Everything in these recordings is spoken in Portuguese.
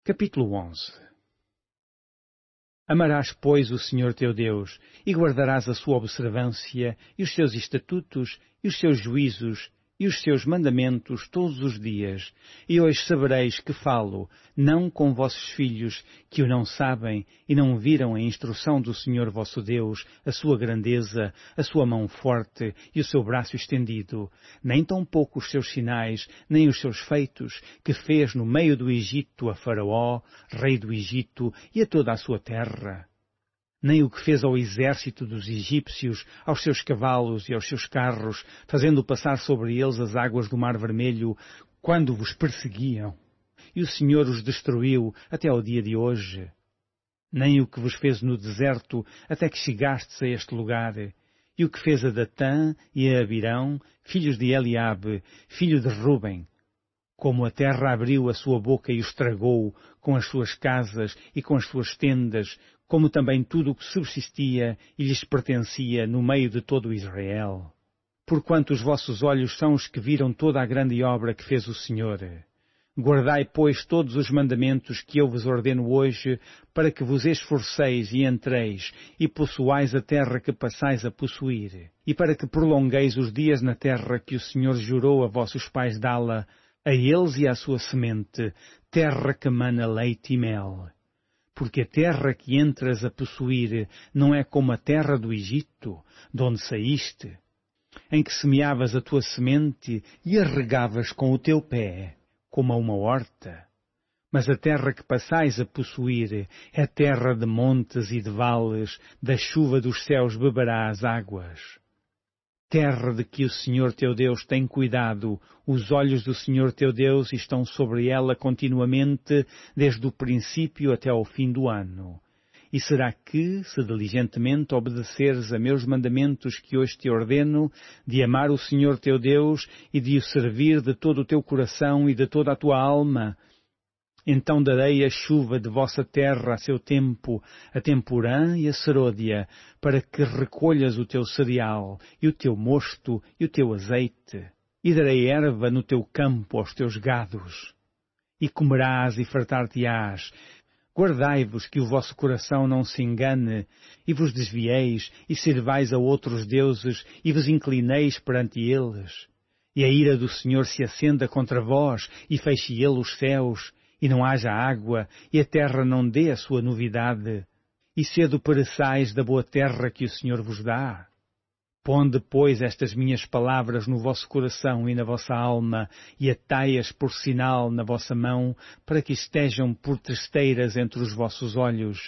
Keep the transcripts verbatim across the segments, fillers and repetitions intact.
Capítulo onze. Amarás, pois, o Senhor teu Deus, e guardarás a sua observância, e os seus estatutos, e os seus juízos, e os seus mandamentos todos os dias. E hoje sabereis que falo, não com vossos filhos, que o não sabem, e não viram a instrução do Senhor vosso Deus, a sua grandeza, a sua mão forte, e o seu braço estendido, nem tampouco os seus sinais, nem os seus feitos, que fez no meio do Egito a Faraó, rei do Egito, e a toda a sua terra. Nem o que fez ao exército dos egípcios, aos seus cavalos e aos seus carros, fazendo passar sobre eles as águas do Mar Vermelho, quando vos perseguiam. E o Senhor os destruiu até ao dia de hoje. Nem o que vos fez no deserto, até que chegastes a este lugar. E o que fez a Datã e a Abirão, filhos de Eliabe, filho de Ruben. Como a terra abriu a sua boca e os tragou, com as suas casas e com as suas tendas, como também tudo o que subsistia e lhes pertencia no meio de todo o Israel. Porquanto os vossos olhos são os que viram toda a grande obra que fez o Senhor. Guardai, pois, todos os mandamentos que eu vos ordeno hoje, para que vos esforceis e entreis, e possuais a terra que passais a possuir, e para que prolongueis os dias na terra que o Senhor jurou a vossos pais dá-la, a eles e à sua semente, terra que mana leite e mel. Porque a terra que entras a possuir não é como a terra do Egito, de onde saíste, em que semeavas a tua semente e a regavas com o teu pé, como a uma horta. Mas a terra que passais a possuir é terra de montes e de vales, da chuva dos céus beberás águas. Terra de que o Senhor teu Deus tem cuidado, os olhos do Senhor teu Deus estão sobre ela continuamente, desde o princípio até ao fim do ano. E será que, se diligentemente obedeceres a meus mandamentos que hoje te ordeno, de amar o Senhor teu Deus e de o servir de todo o teu coração e de toda a tua alma, então darei a chuva de vossa terra a seu tempo, a temporã e a serôdia, para que recolhas o teu cereal, e o teu mosto, e o teu azeite. E darei erva no teu campo aos teus gados. E comerás e fartar-te-ás. Guardai-vos que o vosso coração não se engane, e vos desvieis, e servais a outros deuses, e vos inclineis perante eles. E a ira do Senhor se acenda contra vós, e feche ele os céus, e não haja água, e a terra não dê a sua novidade, e cedo pereçais da boa terra que o Senhor vos dá. Ponde, pois, estas minhas palavras no vosso coração e na vossa alma, e atai-as por sinal na vossa mão, para que estejam por testeiras entre os vossos olhos.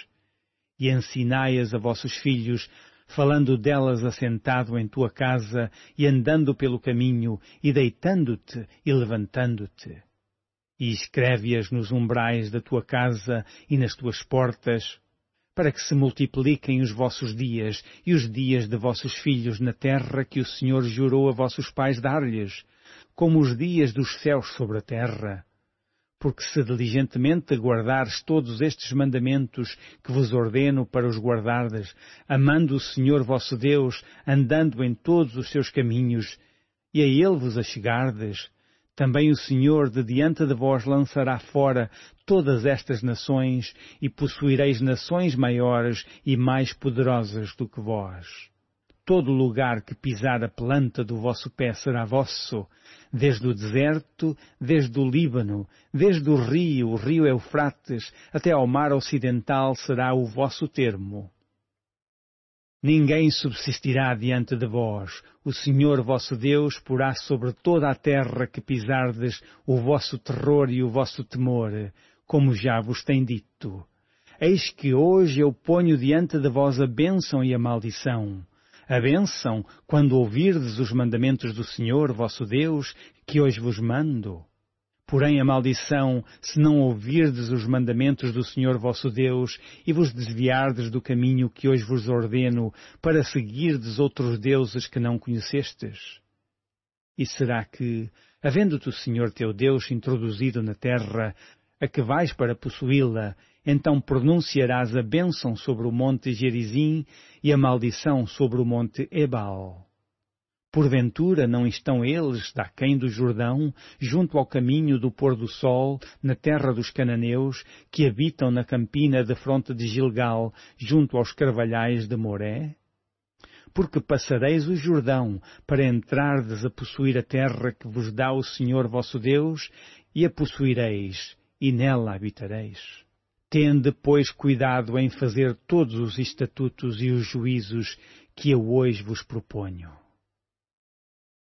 E ensinai-as a vossos filhos, falando delas assentado em tua casa, e andando pelo caminho, e deitando-te e levantando-te. E escreve-as nos umbrais da tua casa e nas tuas portas, para que se multipliquem os vossos dias e os dias de vossos filhos na terra que o Senhor jurou a vossos pais dar-lhes, como os dias dos céus sobre a terra. Porque se diligentemente guardares todos estes mandamentos que vos ordeno para os guardardes, amando o Senhor vosso Deus, andando em todos os seus caminhos, e a Ele vos achegardes, também o Senhor de diante de vós lançará fora todas estas nações, e possuireis nações maiores e mais poderosas do que vós. Todo lugar que pisar a planta do vosso pé será vosso, desde o deserto, desde o Líbano, desde o rio, o rio Eufrates, até ao mar ocidental será o vosso termo. Ninguém subsistirá diante de vós. O Senhor vosso Deus porá sobre toda a terra que pisardes o vosso terror e o vosso temor, como já vos tem dito. Eis que hoje eu ponho diante de vós a bênção e a maldição. A bênção, quando ouvirdes os mandamentos do Senhor vosso Deus, que hoje vos mando. Porém a maldição, se não ouvirdes os mandamentos do Senhor vosso Deus, e vos desviardes do caminho que hoje vos ordeno, para seguirdes outros deuses que não conhecestes. E será que, havendo-te o Senhor teu Deus introduzido na terra, a que vais para possuí-la, então pronunciarás a bênção sobre o monte Gerizim e a maldição sobre o monte Ebal. Porventura não estão eles, daquém do Jordão, junto ao caminho do pôr do sol, na terra dos cananeus, que habitam na campina de fronte de Gilgal, junto aos carvalhais de Moré? Porque passareis o Jordão, para entrardes a possuir a terra que vos dá o Senhor vosso Deus, e a possuireis, e nela habitareis. Tende, pois, cuidado em fazer todos os estatutos e os juízos que eu hoje vos proponho.